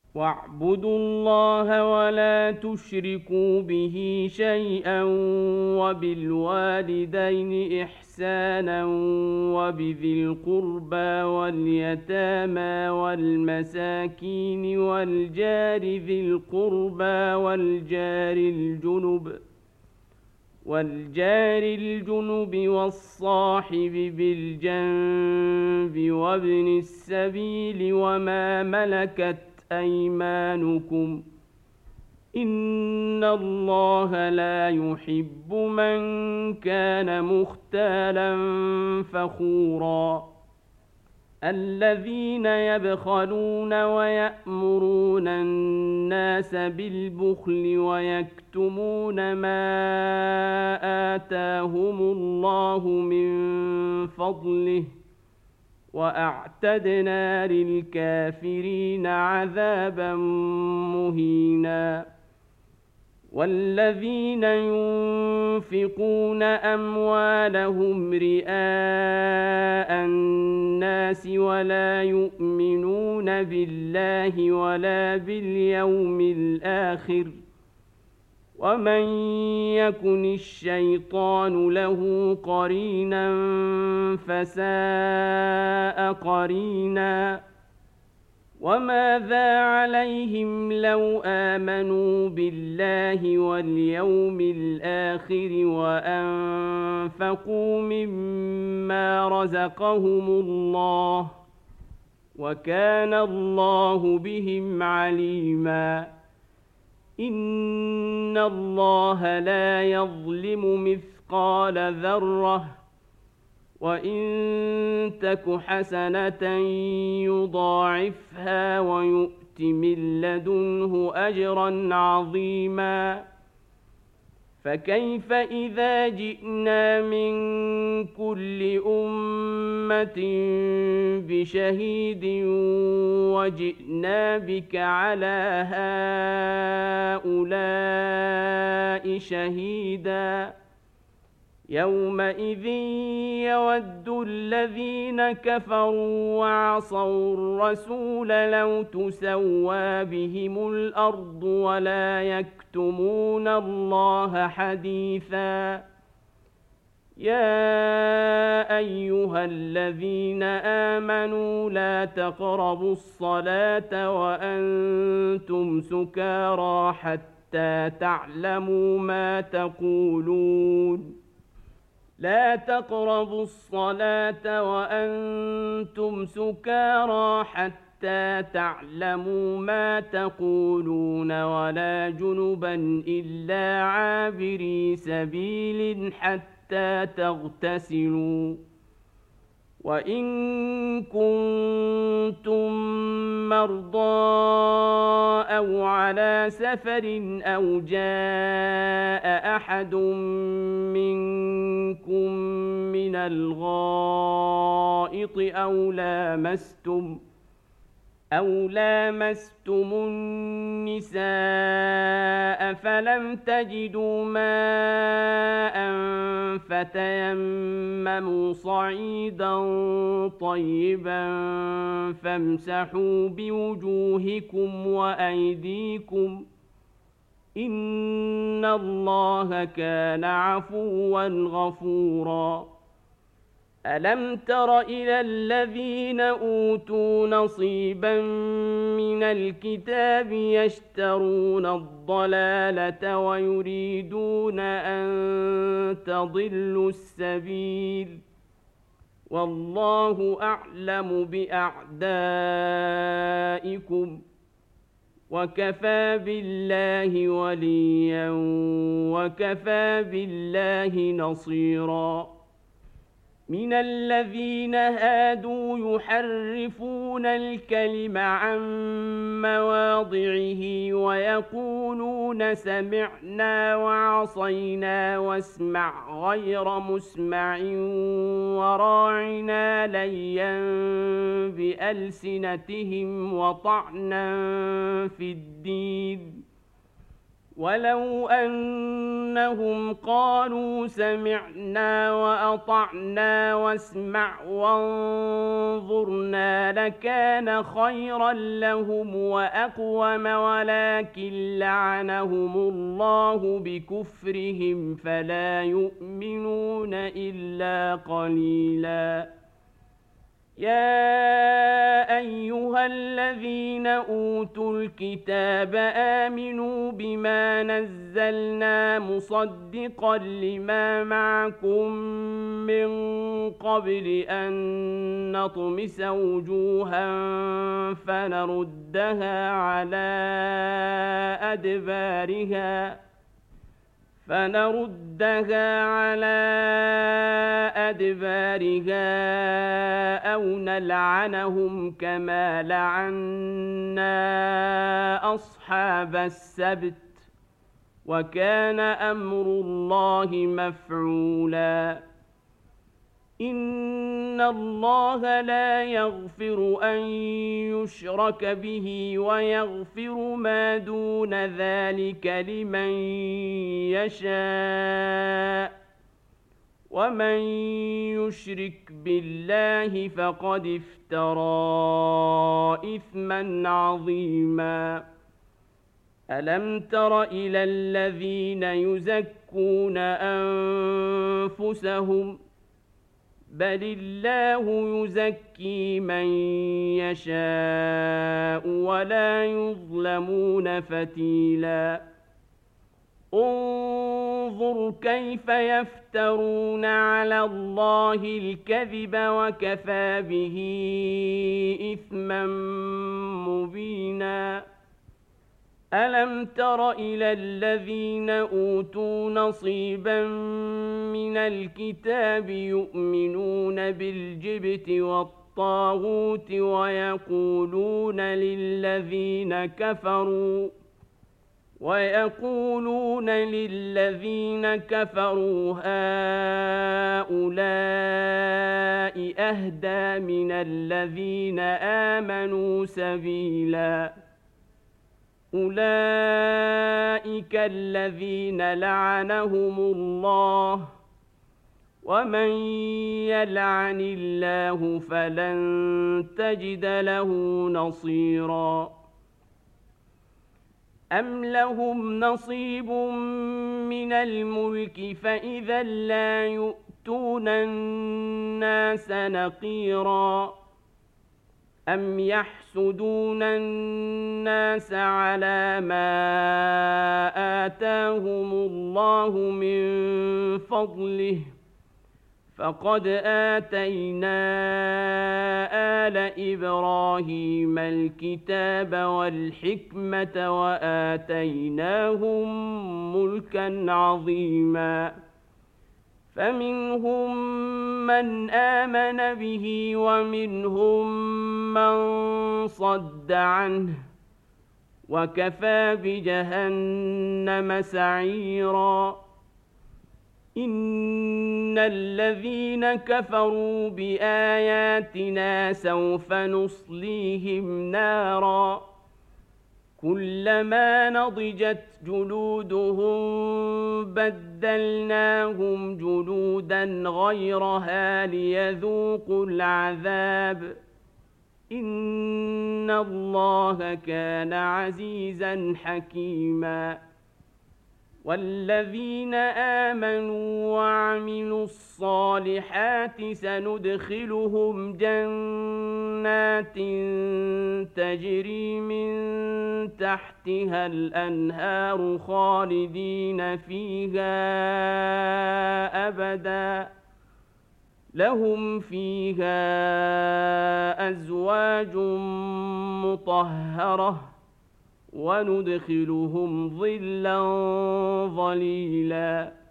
واعبدوا الله ولا تشركوا به شيئا وبالوالدين إحسانا وبذي القربى واليتامى والمساكين والجار ذي القربى والجار الجنب والصاحب بالجنب وابن السبيل وما ملكت أيمانكم إن الله لا يحب من كان مختالا فخورا الذين يبخلون ويأمرون الناس بالبخل ويكتمون ما آتاهم الله من فضله وأعتدنا للكافرين عذابا مهينا والذين ينفقون أموالهم رئاء الناس ولا يؤمنون بالله ولا باليوم الآخر ومن يكن الشيطان له قرينا فساء قرينا وماذا عليهم لو آمنوا بالله واليوم الآخر وأنفقوا مما رزقهم الله وكان الله بهم عليما إن الله لا يظلم مثقال ذرة وإن تك حسنة يضاعفها ويؤت من لدنه أجرا عظيما فكيف إذا جئنا من كل أمة بشهيد وجئنا بك على هؤلاء شهيدا يومئذ يود الذين كفروا وعصوا الرسول لو تسوى بهم الأرض ولا يكتمون الله حديثا يا أيها الذين آمنوا لا تقربوا الصلاة وأنتم سكارى حتى تعلموا ما تقولون لا تقربوا الصلاة وأنتم سكارى حتى تعلموا ما تقولون ولا جنبا إلا عابري سبيل حتى تغتسلوا وإن كنتم مرضى أو على سفر أو جاء أحد منكم من الغائط أو لامستم النساء فلم تجدوا ماء فتيمموا صعيدا طيبا فامسحوا بوجوهكم وأيديكم إن الله كان عفوا غفورا ألم تر إلى الذين أوتوا نصيبا من الكتاب يشترون الضلالة ويريدون أن تضلوا السبيل والله أعلم بأعدائكم وكفى بالله وليا وكفى بالله نصيرا من الذين هادوا يحرفون الكلم عن مواضعه ويقولون سمعنا وعصينا واسمع غير مسمع وراعنا ليا بألسنتهم وطعنا في الدين ولو أنهم قالوا سمعنا وأطعنا واسمع وانظرنا لكان خيرا لهم وأقوم ولكن لعنهم الله بكفرهم فلا يؤمنون إلا قليلاً يا أيها الذين أوتوا الكتاب آمنوا بما نزلنا مصدقا لما معكم من قبل أن نطمس وجوها فنردها على أدبارها أو نلعنهم كما لعنا أصحاب السبت وكان أمر الله مفعولا إن الله لا يغفر أن يشرك به ويغفر ما دون ذلك لمن يشاء ومن يشرك بالله فقد افترى إثما عظيما ألم تر إلى الذين يزكون أنفسهم بل الله يزكي من يشاء ولا يظلمون فتيلا انظر كيف يفترون على الله الكذب وكفى به إثما مبينا ألم تر إلى الذين أوتوا نصيبا من الكتاب يؤمنون بالجبت والطاغوت ويقولون للذين كفروا هؤلاء أهدى من الذين آمنوا سبيلا أولئك الذين لعنهم الله ومن يلعن الله فلن تجد له نصيرا أم لهم نصيب من الملك فإذا لا يؤتون الناس نقيرا أم يحسدون الناس على ما آتاهم الله من فضله فقد آتينا آل إبراهيم الكتاب والحكمة وآتيناهم ملكا عظيما فمنهم من آمن به ومنهم من صد عنه وكفى بجهنم سعيرا إن الذين كفروا بآياتنا سوف نصليهم نارا كلما نضجت جلودهم بدلناهم جلودا غيرها ليذوقوا العذاب إن الله كان عزيزا حكيما والذين آمنوا وعملوا الصالحات سندخلهم جنات تجري من تحتها الأنهار خالدين فيها أبدا لهم فيها أزواج مطهرة وندخلهم ظلا ظليلا